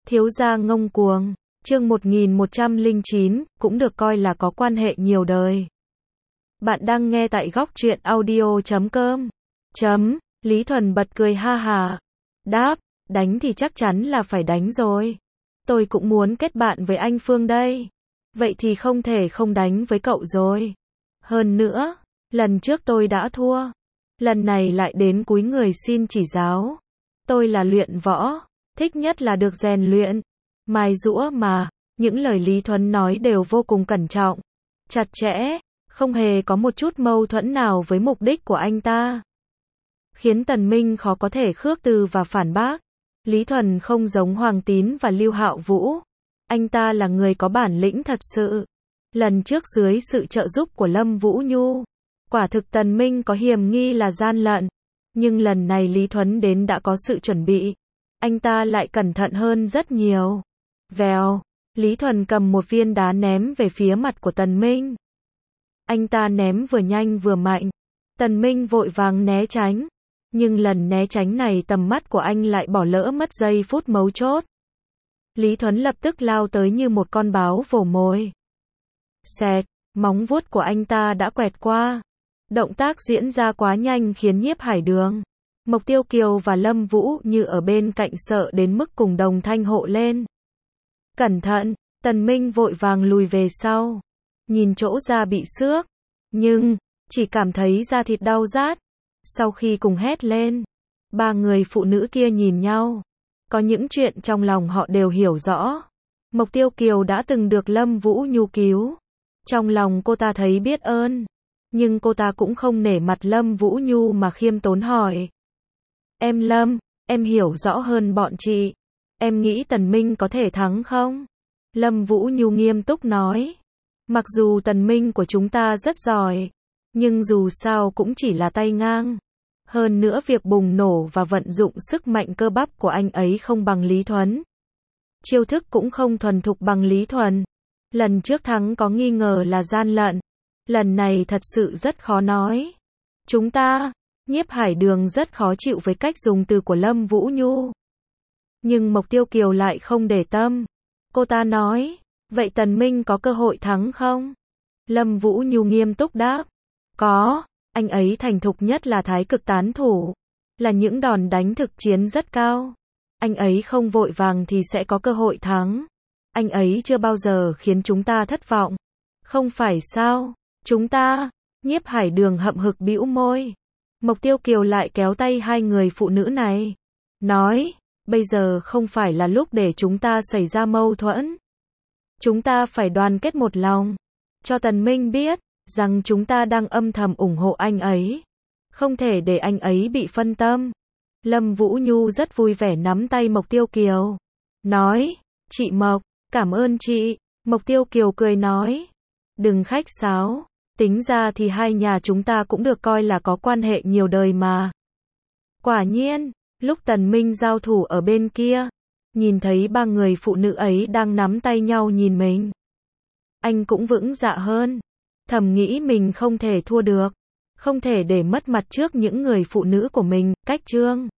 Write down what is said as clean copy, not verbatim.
Thiếu gia ngông cuồng, chương 1109, cũng được coi là có quan hệ nhiều đời. Bạn đang nghe tại góc truyện audio.com. Lý Thuần bật cười ha hà. Đáp, đánh thì chắc chắn là phải đánh rồi. Tôi cũng muốn kết bạn với anh Phương đây. Vậy thì không thể không đánh với cậu rồi. Hơn nữa, lần trước tôi đã thua. Lần này lại đến cúi người xin chỉ giáo. Tôi là luyện võ, thích nhất là được rèn luyện, mài giũa mà. Những lời Lý Thuần nói đều vô cùng cẩn trọng, chặt chẽ, không hề có một chút mâu thuẫn nào với mục đích của anh ta. Khiến Tần Minh khó có thể khước từ và phản bác. Lý Thuần không giống Hoàng Tín và Lưu Hạo Vũ. Anh ta là người có bản lĩnh thật sự. Lần trước dưới sự trợ giúp của Lâm Vũ Nhu, quả thực Tần Minh có hiềm nghi là gian lận. Nhưng lần này Lý Thuần đến đã có sự chuẩn bị. Anh ta lại cẩn thận hơn rất nhiều. Vèo, Lý Thuần cầm một viên đá ném về phía mặt của Tần Minh. Anh ta ném vừa nhanh vừa mạnh. Tần Minh vội vàng né tránh. Nhưng lần né tránh này tầm mắt của anh lại bỏ lỡ mất giây phút mấu chốt. Lý Thuần lập tức lao tới như một con báo vồ mồi. Xẹt, móng vuốt của anh ta đã quẹt qua. Động tác diễn ra quá nhanh khiến Nhiếp Hải Đường, Mộc Tiêu Kiều và Lâm Vũ Như ở bên cạnh sợ đến mức cùng đồng thanh hộ lên. Cẩn thận, Tần Minh vội vàng lùi về sau. Nhìn chỗ da bị xước, nhưng chỉ cảm thấy da thịt đau rát. Sau khi cùng hét lên, ba người phụ nữ kia nhìn nhau. Có những chuyện trong lòng họ đều hiểu rõ. Mộc Tiêu Kiều đã từng được Lâm Vũ Nhu cứu. Trong lòng cô ta thấy biết ơn. Nhưng cô ta cũng không nể mặt Lâm Vũ Nhu mà khiêm tốn hỏi. Em Lâm, em hiểu rõ hơn bọn chị. Em nghĩ Tần Minh có thể thắng không? Lâm Vũ Nhu nghiêm túc nói. Mặc dù Tần Minh của chúng ta rất giỏi, nhưng dù sao cũng chỉ là tay ngang. Hơn nữa việc bùng nổ và vận dụng sức mạnh cơ bắp của anh ấy không bằng Lý Thuần. Chiêu thức cũng không thuần thục bằng Lý Thuần. Lần trước thắng có nghi ngờ là gian lận. Lần này thật sự rất khó nói. Chúng ta, Nhiếp Hải Đường rất khó chịu với cách dùng từ của Lâm Vũ Nhu. Nhưng Mộc Tiêu Kiều lại không để tâm. Cô ta nói, vậy Tần Minh có cơ hội thắng không? Lâm Vũ Nhu nghiêm túc đáp. Có, anh ấy thành thục nhất là thái cực tán thủ. Là những đòn đánh thực chiến rất cao. Anh ấy không vội vàng thì sẽ có cơ hội thắng. Anh ấy chưa bao giờ khiến chúng ta thất vọng. Không phải sao? Chúng ta, Nhiếp Hải Đường hậm hực bĩu môi. Mộc Tiêu Kiều lại kéo tay hai người phụ nữ này. Nói, bây giờ không phải là lúc để chúng ta xảy ra mâu thuẫn. Chúng ta phải đoàn kết một lòng. Cho Tần Minh biết, rằng chúng ta đang âm thầm ủng hộ anh ấy. Không thể để anh ấy bị phân tâm. Lâm Vũ Nhu rất vui vẻ nắm tay Mộc Tiêu Kiều. Nói, chị Mộc, cảm ơn chị. Mộc Tiêu Kiều cười nói. Đừng khách sáo. Tính ra thì hai nhà chúng ta cũng được coi là có quan hệ nhiều đời mà. Quả nhiên, lúc Tần Minh giao thủ ở bên kia, nhìn thấy ba người phụ nữ ấy đang nắm tay nhau nhìn mình. Anh cũng vững dạ hơn. Thầm nghĩ mình không thể thua được. Không thể để mất mặt trước những người phụ nữ của mình. Cách chương